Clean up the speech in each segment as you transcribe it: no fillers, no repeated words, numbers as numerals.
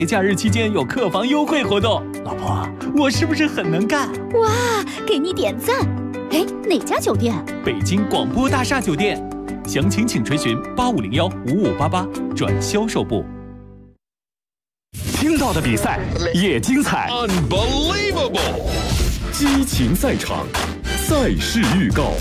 假日期间有客房优惠活动，老婆，我是不是很能干？ 哇，给你点赞！哎，哪家酒店？ 北京广播大厦酒店，详情请垂询8501-5588转销售部。听到的比赛也精彩 ，Unbelievable！ 激情赛场，赛事预告。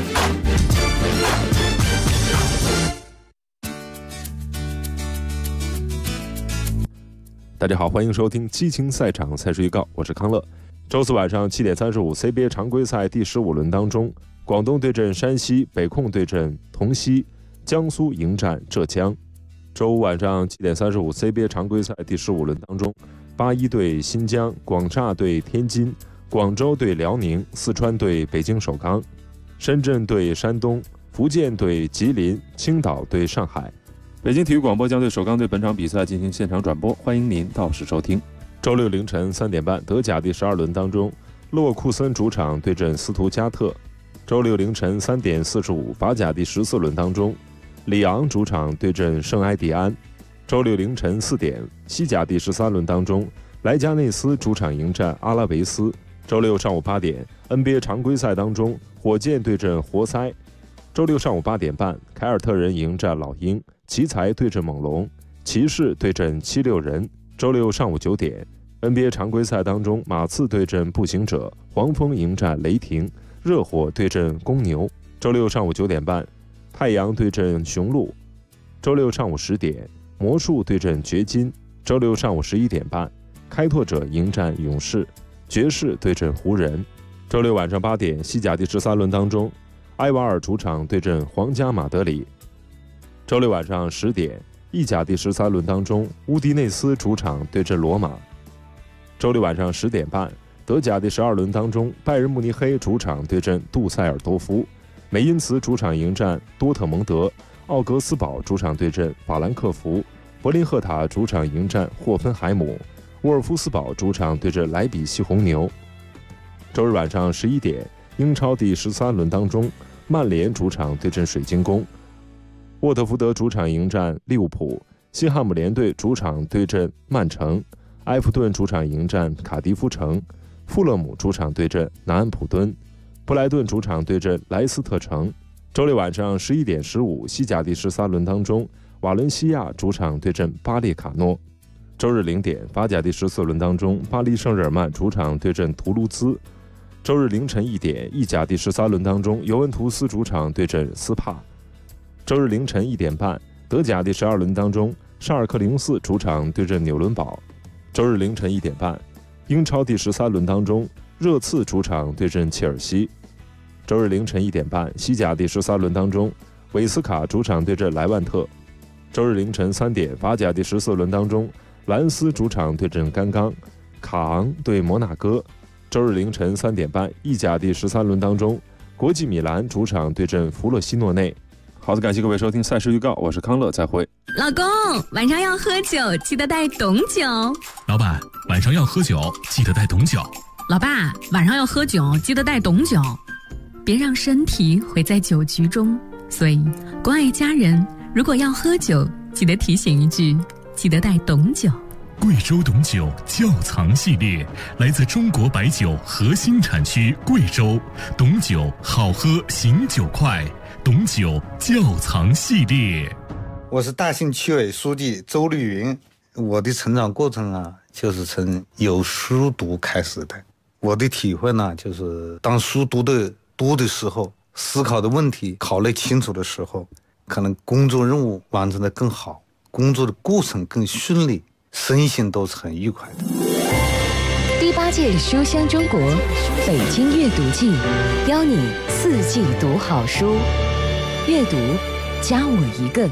大家好，欢迎收听激情赛场赛事预告，我是康乐。周四晚上7点35 CBA 常规赛第15轮当中，广东对阵山西，北控对阵同曦，江苏迎战浙江。周五晚上7点35 CBA 常规赛第15轮当中，81对新疆，广厦对天津，广州对辽宁，四川对北京首钢，深圳对山东，福建对吉林，青岛对上海。北京体育广播将对首钢队本场比赛进行现场转播，欢迎您到时收听。周六凌晨3点半，德甲第12轮当中，勒沃库森主场对阵斯图加特。周六凌晨3点45，法甲第14轮当中，里昂主场对阵圣埃蒂安。周六凌晨4点，西甲第13轮当中，莱加内斯主场迎战阿拉维斯。周六上午8点 ，NBA 常规赛当中，火箭对阵活塞。周六上午8点半，凯尔特人迎战老鹰，奇才对阵猛龙，骑士对阵76人。周六上午9点 ，NBA 常规赛当中，马刺对阵步行者，黄蜂迎战雷霆，热火对阵公牛。周六上午9点半，太阳对阵雄鹿。周六上午10点，魔术对阵掘金。周六上午11点半，开拓者迎战勇士，爵士对阵湖人。周六晚上8点，西甲第13轮当中，埃瓦尔主场对阵皇家马德里。周六晚上10点，意甲第13轮当中，乌迪内斯主场对阵罗马。周六晚上10点半，德甲第12轮当中，拜仁慕尼黑主场对阵杜塞尔多夫，梅因茨主场迎战多特蒙德，奥格斯堡主场对阵法兰克福，柏林赫塔主场迎战霍芬海姆，沃尔夫斯堡主场对阵莱比锡红牛。周日晚上11点，英超第13轮当中，曼联主场对阵水晶宫，沃特福德主场迎战利物浦，西汉姆联队主场对阵曼城，埃弗顿主场迎战卡迪夫城，富勒姆主场对阵南安普敦，布莱顿主场对阵莱斯特城。周六晚上11点15，西甲第13轮当中，瓦伦西亚主场对阵巴列卡诺。周日0点，法甲第14轮当中，巴黎圣日耳曼主场对阵图卢兹。周日凌晨1点，意甲第13轮当中，尤文图斯主场对阵斯帕。周日凌晨1点半，德甲第12轮当中，沙尔克04主场对阵纽伦堡。周日凌晨1点半，英超第13轮当中，热刺主场对阵切尔西。周日凌晨1点半，西甲第13轮当中，韦斯卡主场对阵莱万特。周日凌晨3点，法甲第14轮当中，兰斯主场对阵甘刚，卡昂对摩纳哥。周日凌晨3点半，意甲第13轮当中，国际米兰主场对阵弗洛西诺内。好的，感谢各位收听赛事预告，我是康乐，再会。 老公，晚上要喝酒，记得带董酒。 老板，晚上要喝酒，记得带董酒。 老爸，晚上要喝酒，记得带董酒。别让身体毁在酒局中，所以关爱家人，如果要喝酒，记得提醒一句，记得带董酒。 贵州董酒窖藏系列，来自中国白酒核心产区贵州，董酒好喝醒酒快，董酒窖藏系列。 我是大兴区委书记周绿云。我的成长过程啊，就是从有书读开始的。我的体会呢，就是当书读的多的时候，思考的问题考虑清楚的时候，可能工作任务完成的更好，工作的过程更顺利，身心都是很愉快的。 第8届书香中国北京阅读季，邀你4季读好书，阅读加我一个。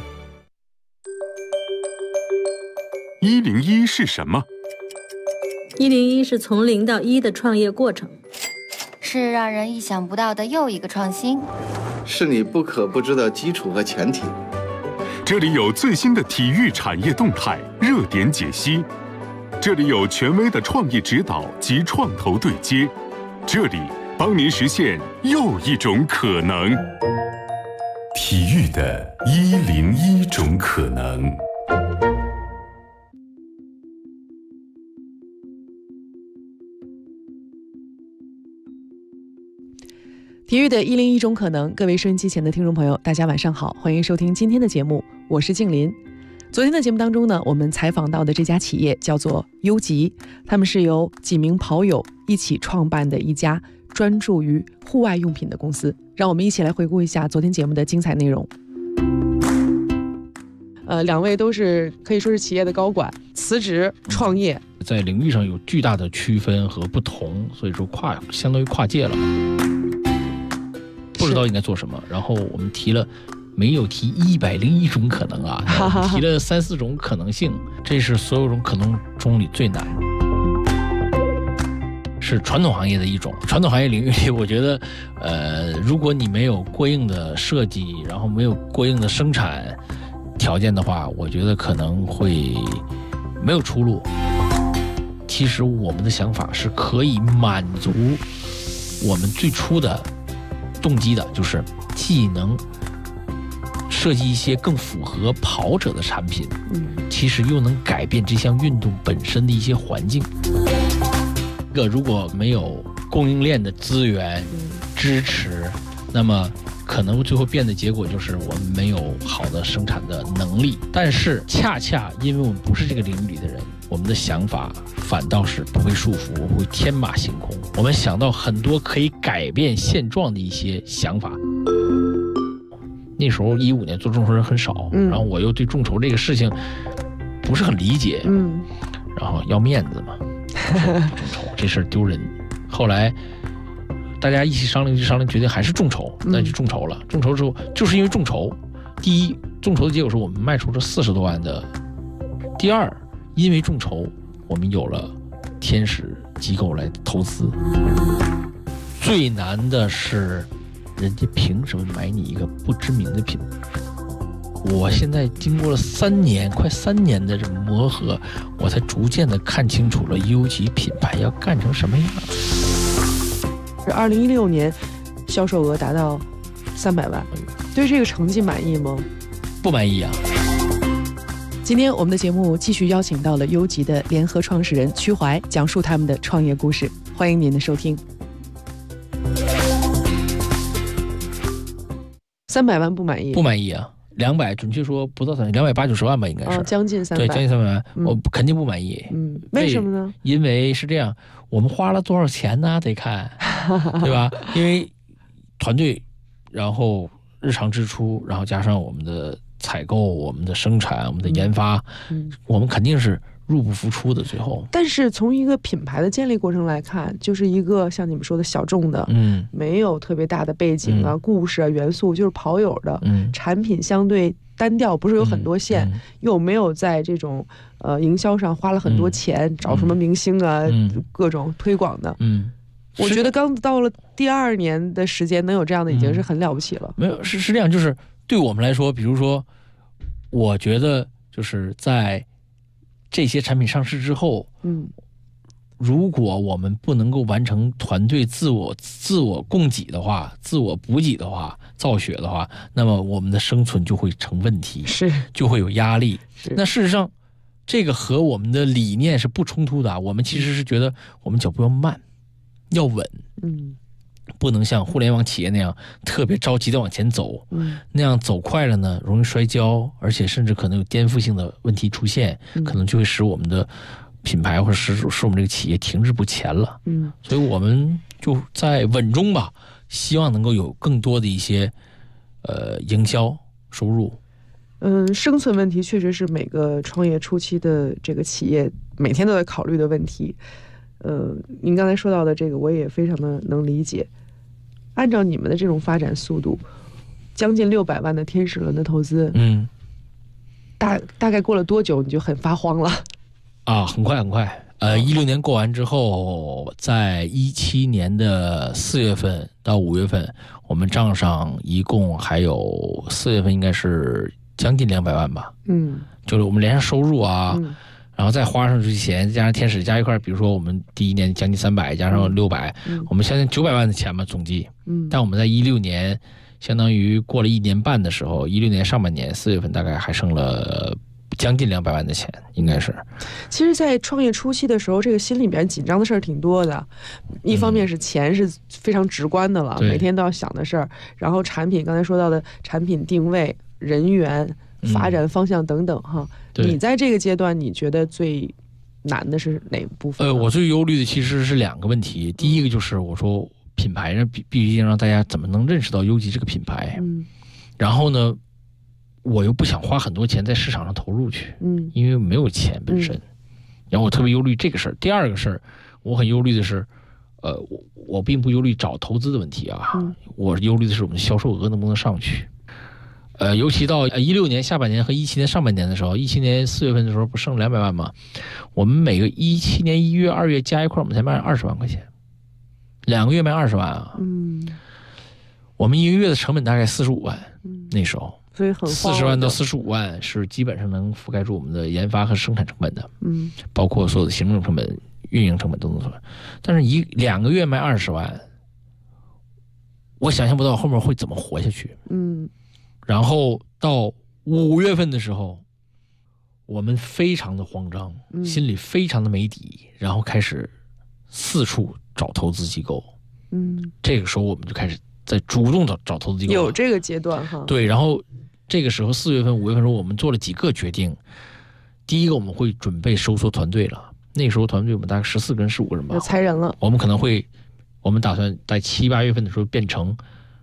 101是什么 ？101是从0到1的创业过程， 是让人意想不到的又一个创新， 是你不可不知的基础和前提。 这里有最新的体育产业动态、热点解析，这里有权威的创意指导及创投对接，这里帮您实现又一种可能。 体育的101种可能。 体育的101种可能，各位收音机前的听众朋友，大家晚上好，欢迎收听今天的节目，我是静林。昨天的节目当中呢，我们采访到的这家企业叫做优吉，他们是由几名跑友一起创办的一家专注于户外用品的公司。让我们一起来回顾一下昨天节目的精彩内容。两位都是可以说是企业的高管，辞职创业， 在领域上有巨大的区分和不同，所以说相当于跨界了嘛，不知道应该做什么。然后我们没有提101种可能啊，提了3-4种可能性，这是所有种可能中里最难，是传统行业的一种。传统行业领域里，我觉得如果你没有过硬的设计，然后没有过硬的生产条件的话，我觉得可能会没有出路。其实我们的想法是可以满足我们最初的动机的，就是既能设计一些更符合跑者的产品，其实又能改变这项运动本身的一些环境。如果没有供应链的资源支持，那么可能最后变的结果就是我们没有好的生产的能力。但是恰恰因为我们不是这个领域里的人，我们的想法反倒是不会束缚，我们会天马行空，我们想到很多可以改变现状的一些想法。那时候15年做众筹人很少，然后我又对众筹这个事情不是很理解，然后要面子嘛，众筹这事儿丢人。后来大家一起商量，决定还是众筹，那就众筹了。众筹之后，就是因为众筹，第一，众筹的结果是我们卖出了40多万的；第二，因为众筹，我们有了天使机构来投资。最难的是，人家凭什么买你一个不知名的品牌？我现在经过了快3年的这磨合，我才逐渐的看清楚了优吉品牌要干成什么样子。 2016年销售额达到300万，对这个成绩满意吗？ 不满意啊。 今天我们的节目继续邀请到了优吉的联合创始人曲怀，讲述他们的创业故事。欢迎您的收听。300万不满意？ 不满意啊，200，准确说不到280-290万吧，应该是， 将近300， 对，将近300万，我肯定不满意。 为什么呢？ 因为是这样，我们花了多少钱呢？得看，对吧？因为团队，然后日常支出，然后加上我们的采购、我们的生产、我们的研发，我们肯定是入不敷出的。最后， 但是从一个品牌的建立过程来看，就是一个像你们说的小众的，没有特别大的背景啊、故事啊、元素，就是跑友的，产品相对单调，不是有很多线，又没有在这种营销上花了很多钱，找什么明星啊，各种推广的。我觉得刚到了第2年的时间，能有这样的已经是很了不起了。 没有，是这样，就是对我们来说，比如说，我觉得就是在这些产品上市之后，如果我们不能够完成团队自我供给的话，自我补给的话，造血的话，那么我们的生存就会成问题，就会有压力。那事实上，这个和我们的理念是不冲突的。我们其实是觉得我们脚步要慢，要稳，不能像互联网企业那样特别着急的往前走，那样走快了呢，容易摔跤，而且甚至可能有颠覆性的问题出现，可能就会使我们的品牌或者使我们这个企业停滞不前了。所以我们就在稳中吧，希望能够有更多的一些营销收入。 生存问题确实是每个创业初期的这个企业每天都在考虑的问题。您刚才说到的这个，我也非常的能理解。按照你们的这种发展速度，将近600万的天使轮的投资，大概过了多久你就很发慌了？ 很快。16年过完之后，在17年的4月份到5月份，我们账上一共还有4月份应该是将近200万吧。就是我们连上收入啊。然后再花上这些钱，加上天使加一块，比如说我们第1年将近300，加上600，我们相当于900万的钱嘛，总计。但我们在16年，相当于过了1年半的时候，16年上半年4月份大概还剩了将近200万的钱，应该是。 其实，在创业初期的时候，这个心里边紧张的事儿挺多的。一方面是钱是非常直观的了，每天都要想的事儿。然后产品，刚才说到的产品定位、人员、发展方向等等哈。你在这个阶段，你觉得最难的是哪部分？ 我最忧虑的其实是2个问题。第一个就是我说品牌呢，必须让大家怎么能认识到优吉这个品牌。然后呢，我又不想花很多钱在市场上投入去，因为没有钱本身。然后我特别忧虑这个事儿。第二个事儿，我很忧虑的是，我并不忧虑找投资的问题啊，我忧虑的是我们的销售额能不能上去。尤其到16年下半年和17年上半年的时候，17年4月份的时候不剩200万吗？我们每个17年1月、2月加一块，我们才卖20万块钱，2个月卖20万啊。我们1个月的成本大概45万，那时候。 所以很 40万到45万是基本上能覆盖住我们的研发和生产成本的，包括所有的行政成本、运营成本都能算。但是2个月卖20万，我想象不到后面会怎么活下去。然后到5月份的时候，我们非常的慌张，心里非常的没底，然后开始四处找投资机构。这个时候我们就开始在主动找投资机构， 有这个阶段哈。 对，然后这个时候4月份、5月份的时候，我们做了几个决定。第一个，我们会准备收缩团队了。那时候团队我们大概14个人、15个人吧， 要裁人了。 我们可能会，我们打算在7、8月份的时候变成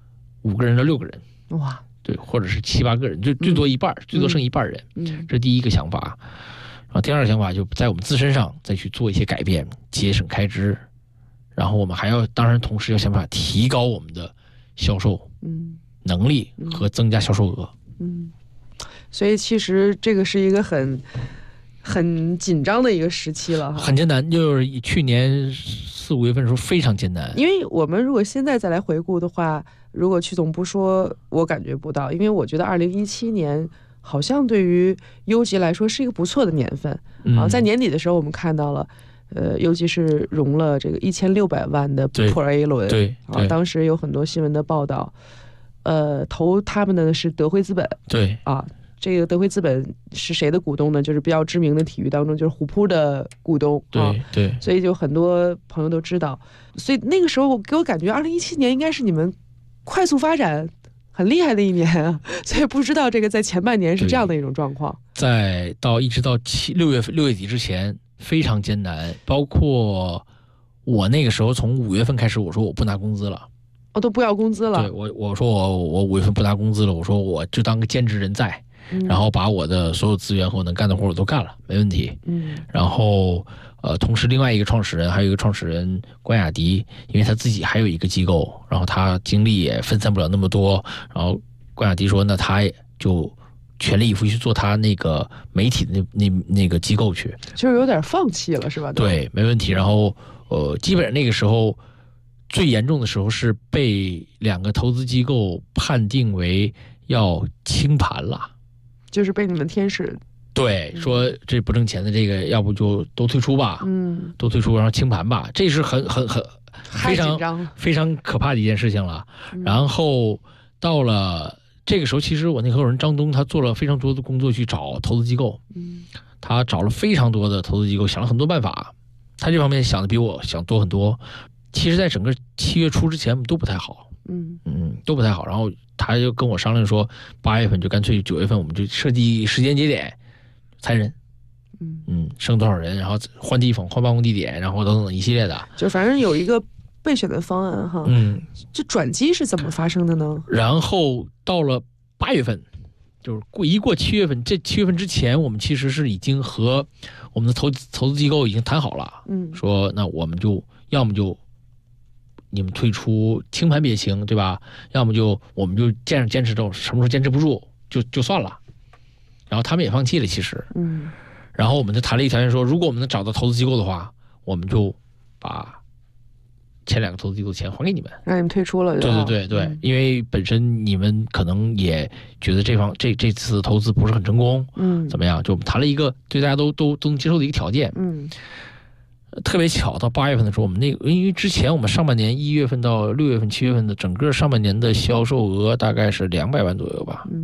5个人到6个人。 哇！ 对，或者是7、8个人，就最多一半，最多剩一半人。这是第一个想法。然后第二个想法就在我们自身上再去做一些改变，节省开支。然后我们还要，当然同时要想办法提高我们的销售能力和增加销售额。 所以其实这个是一个很紧张的一个时期了哈， 很艰难。就是去年4、5月份的时候非常艰难。 因为我们如果现在再来回顾的话，如果曲总不说，我感觉不到，因为我觉得2017年好像对于优吉来说是一个不错的年份。在年底的时候我们看到了尤其是融了这个1600万的 Pro A 轮， 对， 当时有很多新闻的报道，投他们的是德辉资本， 对啊，这个德辉资本是谁的股东呢？就是比较知名的体育当中，就是虎扑的股东， 对， 所以就很多朋友都知道，所以那个时候给我感觉2017年应该是你们快速发展很厉害的一年啊，所以不知道这个在前半年是这样的一种状况， 一直到6月底之前。非常艰难，包括我那个时候从5月份开始，我说我不拿工资了， 都不要工资了。 对，我说我5月份不拿工资了，我说我就当个兼职人在，然后把我的所有资源和我能干的活我都干了，没问题。然后同时另外一个创始人还有一个创始人关雅迪，因为他自己还有一个机构，然后他精力也分散不了那么多，然后关雅迪说那他就全力以赴去做他那个媒体的那个机构去， 就是有点放弃了是吧？ 对，没问题。然后基本上那个时候最严重的时候是被2个投资机构判定为要清盘了， 就是被你们天使对说这不挣钱的这个要不就都退出吧，都退出然后清盘吧，这是很非常可怕的一件事情了。然后到了这个时候，其实我那合伙人张东他做了非常多的工作去找投资机构，他找了非常多的投资机构，想了很多办法，他这方面想的比我想多很多。其实在整个7月初之前我们都不太好，都不太好。然后他就跟我商量说8月份就干脆9月份我们就设计时间节点裁人，剩多少人，然后换地方换办公地点，然后等等一系列的， 就反正有一个备选的方案哈。这转机是怎么发生的呢？ 然后到了8月份，就是过7月份，这7月份之前，我们其实是已经和我们的投资机构已经谈好了，说那我们就要么就你们退出清盘别清，对吧？要么就我们就坚持到什么时候坚持不住就算了。然后他们也放弃了，其实，然后我们就谈了一条件说，如果我们能找到投资机构的话，我们就把前2个投资机构的钱还给你们， 让你们退出了。 对，因为本身你们可能也觉得这次投资不是很成功，怎么样？就我们谈了一个对大家都能接受的一个条件，特别巧，到8月份的时候，我们因为之前我们上半年1月份到6月份、7月份的整个上半年的销售额大概是200万左右吧，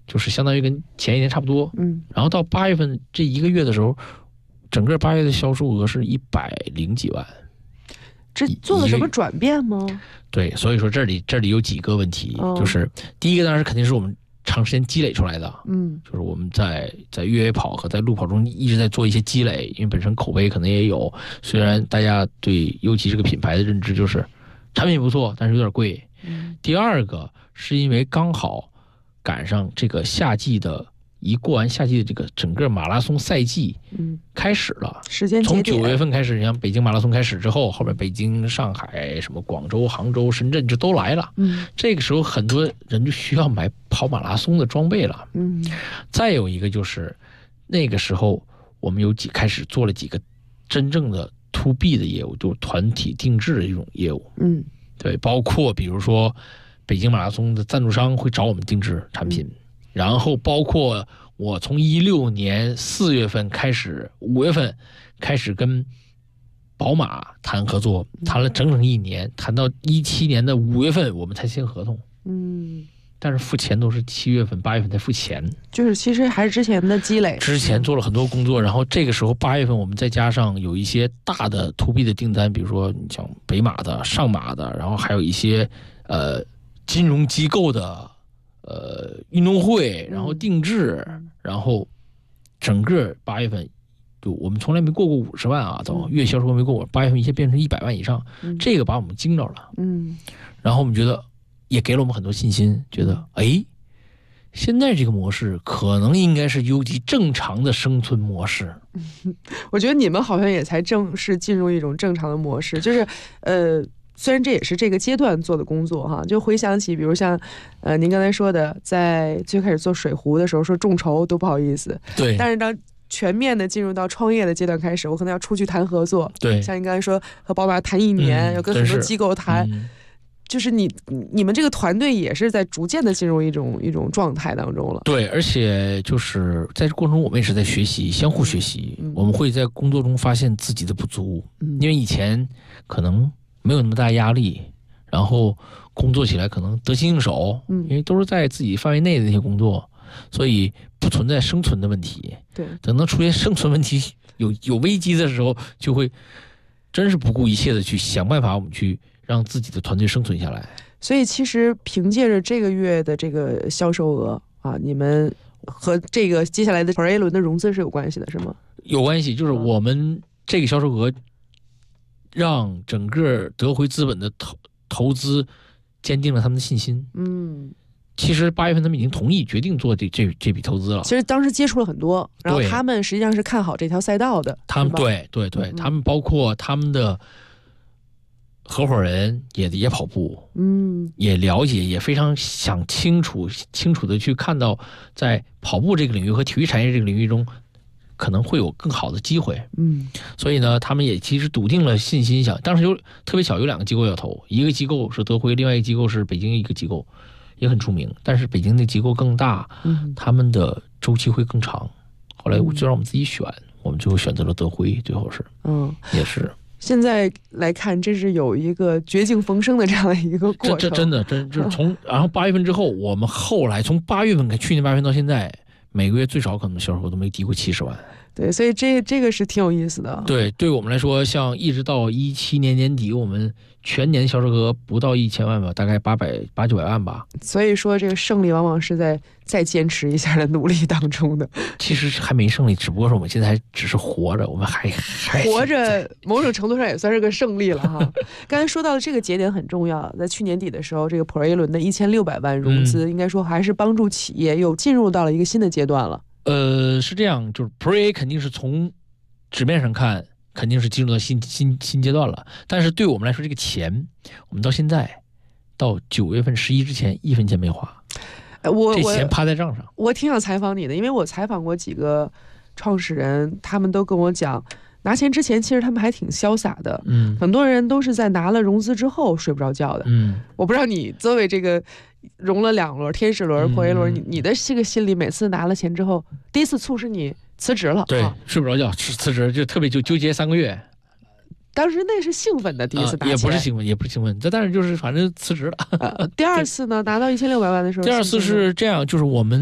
就是相当于跟前一年差不多。然后到8月份这1个月的时候，整个8月的销售额是100几万。 这做了什么转变吗？ 对，所以说这里有几个问题，就是第一个当然是肯定是我们长时间积累出来的，就是我们在越野跑和在路跑中一直在做一些积累，因为本身口碑可能也有，虽然大家对优骑这个品牌的认知就是产品不错，但是有点贵。第二个是因为刚好赶上这个夏季的。一过完夏季的这个整个马拉松赛季，开始了， 时间从9月份开始，像北京马拉松开始之后，后面北京、上海、什么广州、杭州、深圳就都来了。这个时候很多人就需要买跑马拉松的装备了。再有一个就是那个时候我们开始做了几个真正的 to B 的业务，就是团体定制的这种业务。对，包括比如说北京马拉松的赞助商会找我们定制产品。然后包括我从16年4月份开始，5月份开始跟宝马谈合作，谈了整整1年，谈到17年的5月份我们才签合同。但是付钱都是7月份、8月份才付钱， 就是其实还是之前的积累， 之前做了很多工作，然后这个时候8月份我们再加上有一些大的 to B 的订单，比如说你像北马的、上马的，然后还有一些金融机构的。运动会，然后定制，然后整个8月份，就我们从来没过50万啊，月销售额没过过，8月份一下变成100万以上，这个把我们惊着了。然后我们觉得也给了我们很多信心，觉得现在这个模式可能应该是优骑正常的生存模式。 我觉得你们好像也才正式进入一种正常的模式，就是虽然这也是这个阶段做的工作哈，就回想起，比如像，您刚才说的，在最开始做水壶的时候说众筹都不好意思， 对， 但是当全面的进入到创业的阶段开始，我可能要出去谈合作， 对， 像您刚才说和宝马谈1年，要跟很多机构谈，就是你们这个团队也是在逐渐的进入一种状态当中了。 对，而且就是在这过程中，我们也是在学习，相互学习，我们会在工作中发现自己的不足，因为以前可能。没有那么大压力，然后工作起来可能得心应手，因为都是在自己范围内的那些工作，所以不存在生存的问题。 对， 等到出现生存问题有危机的时候，就会真是不顾一切的去想办法，我们去让自己的团队生存下来。 所以其实凭借着这个月的这个销售额啊，你们和这个接下来的 Pro A 轮的融资是有关系的，是吗？ 有关系，就是我们这个销售额。让整个德辉资本的投资坚定了他们的信心。其实8月份他们已经同意决定做这笔投资了。 其实当时接触了很多，然后他们实际上是看好这条赛道的。 他们对，他们包括他们的合伙人也跑步，也了解，也非常想清楚的去看到在跑步这个领域和体育产业这个领域中。可能会有更好的机会，所以呢，他们也其实笃定了信心，当时特别巧，有2个机构要投，一个机构是德辉，另外一个机构是北京一个机构，也很出名，但是北京的机构更大，他们的周期会更长。后来就让我们自己选，我们最后选择了德辉，最后是，也是。 现在来看，这是有一个绝境逢生的这样的一个过程。 这真的就是然后8月份之后，我们后来从8月份去年8月份到现在。每个月最少可能销售额都没低过70万。 对，所以这个是挺有意思的。 对，对我们来说，像一直到17年年底，我们全年销售额不到1000万吧，大概800、900万吧。 所以说，这个胜利往往是在再坚持一下的努力当中的。 其实还没胜利，只不过是我们现在只是活着，我们还活着，某种程度上也算是个胜利了哈。刚才说到的这个节点很重要，在去年底的时候，这个 Pro A 轮的1600万融资，应该说还是帮助企业又进入到了一个新的阶段了。 是这样，就是 Pro A 肯定是从纸面上看，肯定是进入到新阶段了。但是对我们来说，这个钱，我们到现在到9月份11之前1分钱没花，这钱趴在账上。 我挺想采访你的，因为我采访过几个创始人，他们都跟我讲，拿钱之前其实他们还挺潇洒的。很多人都是在拿了融资之后睡不着觉的。我不知道你作为这个。融了2轮天使轮、Pro A 轮，你的这个心里，每次拿了钱之后，第一次促使你辞职了， 对，睡不着觉，辞职就特别纠结3个月。 当时那是兴奋的，第一次拿钱， 也不是兴奋，但是就是反正辞职了。 第2次呢，拿到1600万的时候， 第2次是这样，就是我们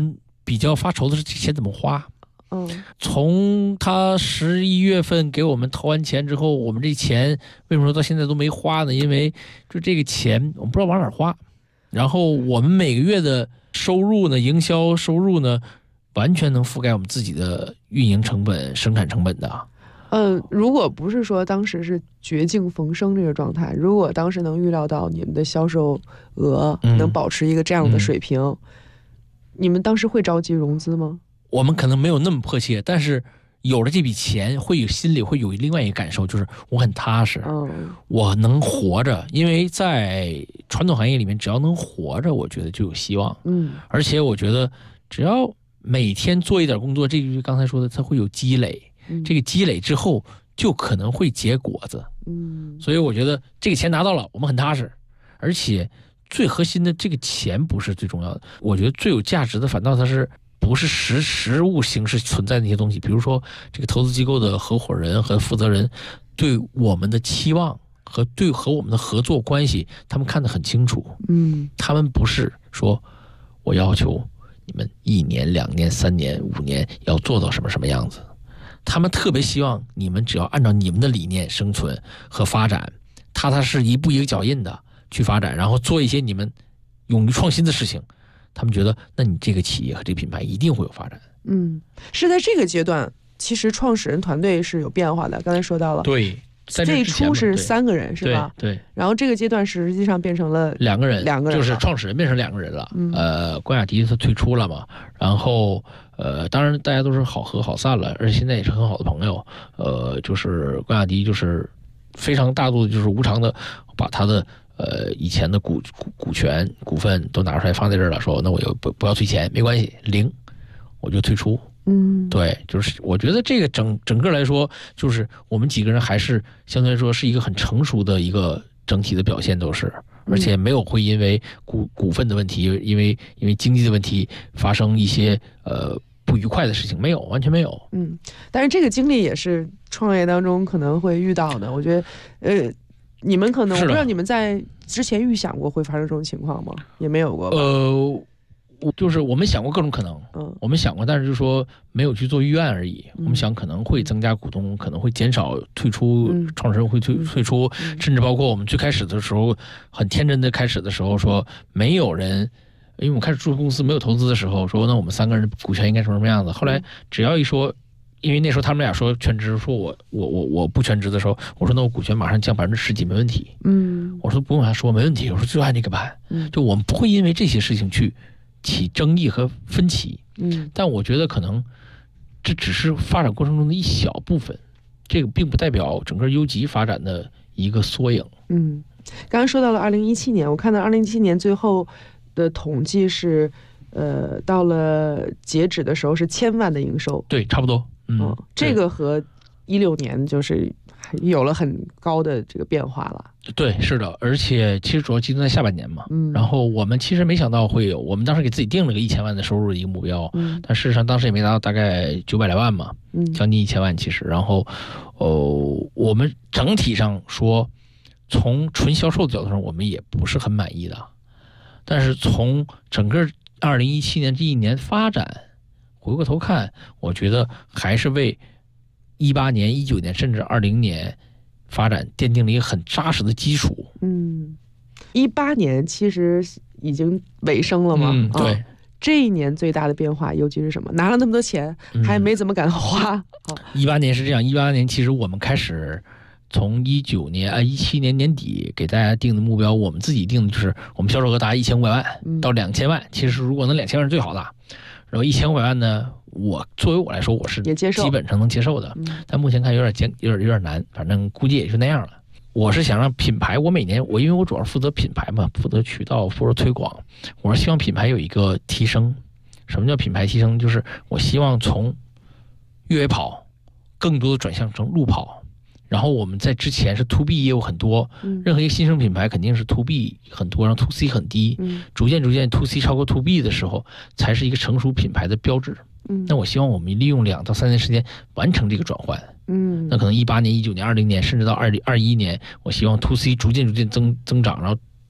比较发愁的是这钱怎么花。从他11月份给我们投完钱之后，我们这钱为什么说到现在都没花呢？因为就这个钱我们不知道往哪花，然后我们每个月的收入呢，营销收入呢，完全能覆盖我们自己的运营成本、生产成本的。 如果不是说当时是绝境逢生这个状态，如果当时能预料到你们的销售额能保持一个这样的水平，你们当时会着急融资吗？ 我们可能没有那么迫切，但是有了这笔钱，会有心里会有另外一个感受，就是我很踏实，我能活着。因为在传统行业里面，只要能活着，我觉得就有希望。而且我觉得只要每天做一点工作，这就是刚才说的，它会有积累。这个积累之后，就可能会结果子。所以我觉得这个钱拿到了，我们很踏实。而且最核心的，这个钱不是最重要的，我觉得最有价值的，反倒它是。不是实物形式存在的那些东西，比如说这个投资机构的合伙人和负责人对我们的期望和我们的合作关系，他们看得很清楚。他们不是说我要求你们1年、2年、3年、5年要做到什么什么样子，他们特别希望你们只要按照你们的理念生存和发展，踏踏实实一步一个脚印的去发展，然后做一些你们勇于创新的事情。他们觉得，那你这个企业和这个品牌一定会有发展。 是在这个阶段，其实创始人团队是有变化的。刚才说到了， 对， 最初是3个人，是吧？ 对。 然后这个阶段实际上变成了 2个人，就是创始人变成2个人了。 关雅迪他退出了嘛，然后当然大家都是好合好散了，而且现在也是很好的朋友。就是关雅迪就是非常大度的，就是无偿的把他的。以前的股权股份都拿出来放在这儿了，说那我就不要退钱，没关系，0，我就退出。对，就是我觉得这个整个来说，就是我们几个人还是相对来说是一个很成熟的一个整体的表现都是，而且没有会因为股份的问题，因为经济的问题发生一些不愉快的事情，没有，完全没有。 但是这个经历也是创业当中可能会遇到的，我觉得你们可能我不知道你们在之前预想过会发生这种情况吗？也没有过吧。 就是我们想过各种可能，我们想过，但是就说没有去做预案而已。我们想可能会增加股东，可能会减少退出，创始人会退出，甚至包括我们最开始的时候很天真的开始的时候说没有人。因为我们开始注册公司没有投资的时候，说那我们3个人股权应该什么样子。后来只要一说。因为那时候他们俩说全职，说我不全职的时候，我说那我股权马上降10%几没问题。我说不用他说没问题，我说就按这个办。就我们不会因为这些事情去起争议和分歧。但我觉得可能这只是发展过程中的一小部分，这个并不代表整个优吉发展的一个缩影。 刚刚说到了2017年，我看到2017年最后的统计是，到了截止的时候是1000万的营收。 对，差不多。 这个和16年就是有了很高的这个变化了。 对，是的，而且其实主要集中在下半年嘛。然后我们其实没想到会有，我们当时给自己定了个1000万的收入的一个目标，但事实上当时也没达到，大概900来万嘛，将近1000万其实。然后，我们整体上说，从纯销售的角度上，我们也不是很满意的，但是从整个2017年这一年发展。回过头看，我觉得还是为18年、19年甚至20年发展奠定了一个很扎实的基础。 18年其实已经尾声了嘛。 对。 这一年最大的变化尤其是什么？拿了那么多钱，还没怎么敢花。 18年是这样，18年其实我们开始从17年年底给大家定的目标，我们自己定的就是我们销售额达1500万到2000万。其实如果能2000万是最好的。然后1500万呢，作为我来说，我是基本上能接受的，但目前看有点难，反正估计也就那样了。我是想让品牌，我每年因为我主要负责品牌嘛，负责渠道，负责推广，我是希望品牌有一个提升。什么叫品牌提升？就是我希望从越野跑更多的转向成路跑。然后我们在之前是 to B 业务很多，任何一个新生品牌肯定是 to B 很多，然后 to C 很低，逐渐 to C 超过 to B 的时候，才是一个成熟品牌的标志。那我希望我们利用2到3年时间完成这个转换。那可能18年、19年、20年，甚至到21年，我希望 to C 逐渐增长，然后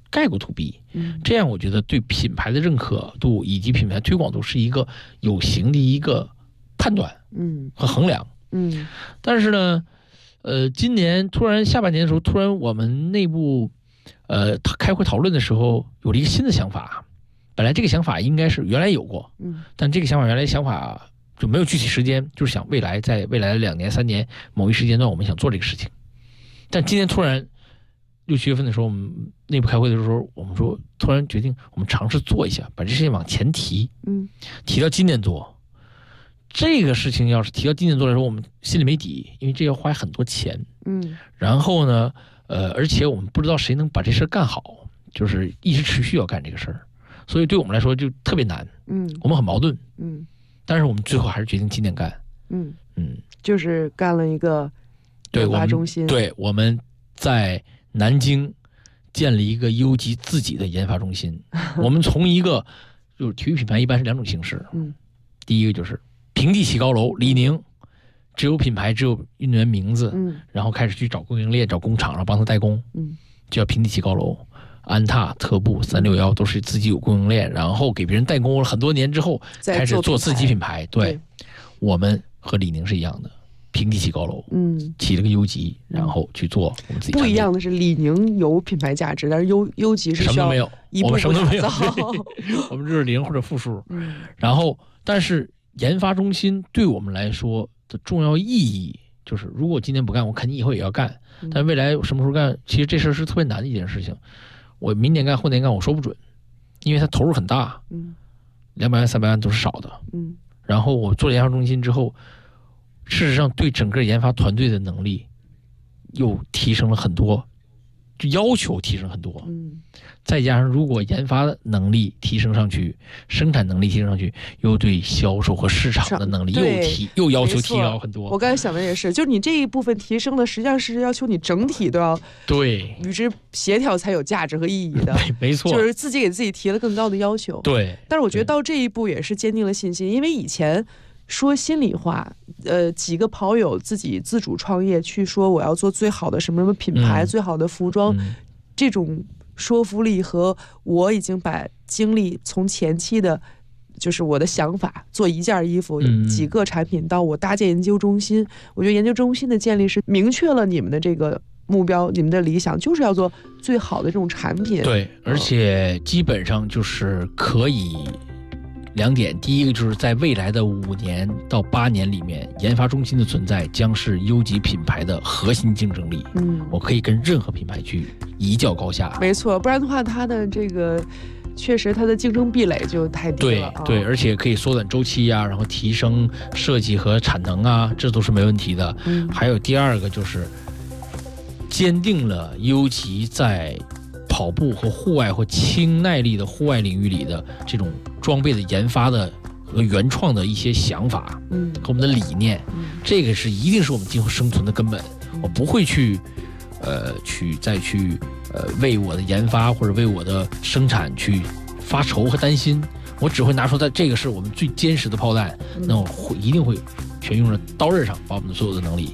盖过 to B，这样我觉得对品牌的认可度以及品牌推广度是一个有形的一个判断，和衡量，但是呢，今年突然下半年的时候，突然我们内部，开会讨论的时候有了一个新的想法，本来这个想法应该是原来有过，但这个想法就没有具体时间，就是想在未来的2年3年某一时间段，我们想做这个事情，但今年突然6、7月份的时候，我们内部开会的时候，我们说突然决定，我们尝试做一下，把这事情往前提，提到今年做。这个事情要是提到今年做的时候，我们心里没底，因为这要花很多钱，然后呢，而且我们不知道谁能把这事干好，就是一直持续要干这个事儿，所以对我们来说就特别难，我们很矛盾，但是我们最后还是决定今年干， 就是干了一个研发中心， 对，我们在南京建了一个优吉自己的研发中心。我们从一个就是体育品牌一般是2种形式，第一个就是平地起高楼，李宁只有品牌，只有运动员名字，然后开始去找供应链、找工厂，然后帮他代工，就叫平地起高楼。安踏、特步、361都是自己有供应链，然后给别人代工了很多年之后，开始做自己品牌。对，我们和李宁是一样的。平地起高楼，起了个优吉，然后去做我们自己。 不一样的是，李宁有品牌价值，但是优吉是需要一步步打造。 我们就是零或者负数。然后，但是研发中心对我们来说的重要意义就是，如果今年不干，我肯定以后也要干。但未来什么时候干，其实这事儿是特别难的一件事情。我明年干、后年干，我说不准，因为它投入很大，200万、300万都是少的。然后我做了研发中心之后。事实上，对整个研发团队的能力又提升了很多，就要求提升很多。再加上如果研发能力提升上去，生产能力提升上去，又对销售和市场的能力又要求提高很多。 我刚才想的也是，就是你这一部分提升了，实际上是要求你整体都要与之协调才有价值和意义的。 没错， 就是自己给自己提了更高的要求。 对， 但是我觉得到这一步也是坚定了信心，因为以前。说心里话，几个跑友自己自主创业，去说我要做最好的什么什么品牌，最好的服装，这种说服力和我已经把精力从前期的，就是我的想法做一件衣服、几个产品，到我搭建研究中心，我觉得研究中心的建立是明确了你们的这个目标，你们的理想就是要做最好的这种产品。 对，而且基本上就是可以。2点，第一个就是在未来的5年到8年里面，研发中心的存在将是优吉品牌的核心竞争力。我可以跟任何品牌去一较高下。 没错，不然的话，它的这个确实它的竞争壁垒就太低了。 对，而且可以缩短周期啊，然后提升设计和产能啊，这都是没问题的。还有第二个就是坚定了优吉在跑步和户外或轻耐力的户外领域里的这种装备的研发的和原创的一些想法，和我们的理念，这个是一定是我们今后生存的根本。我不会再去为我的研发或者为我的生产去发愁和担心，我只会拿出这个是我们最坚实的炮弹，那我一定会全用在刀刃上，把我们的所有的能力。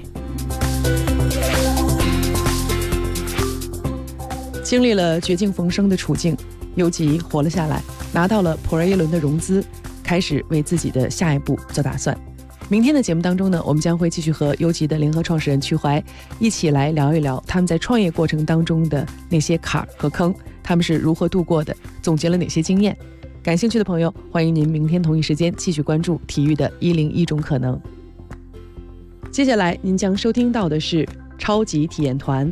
经历了绝境逢生的处境，优吉活了下来，拿到了普瑞耶伦的融资，开始为自己的下一步做打算。明天的节目当中呢，我们将会继续和优吉的联合创始人曲怀一起来聊一聊他们在创业过程当中的那些坎儿和坑，他们是如何度过的，总结了哪些经验。感兴趣的朋友，欢迎您明天同一时间继续关注体育的101种可能。接下来您将收听到的是超级体验团。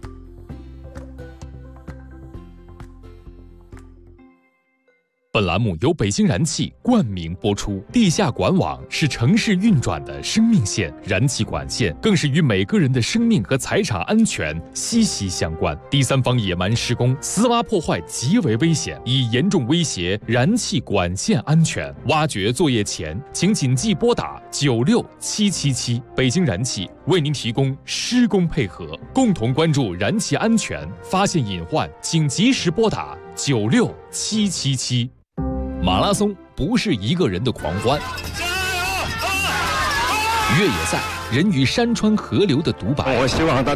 本栏目由北京燃气冠名播出。地下管网是城市运转的生命线，燃气管线更是与每个人的生命和财产安全息息相关。第三方野蛮施工、私挖破坏极为危险，已严重威胁燃气管线安全。挖掘作业前，请谨记拨打96777。北京燃气为您提供施工配合，共同关注燃气安全，发现隐患请及时拨打96777。马拉松不是一个人的狂欢，越野赛人与山川河流的独白。我希望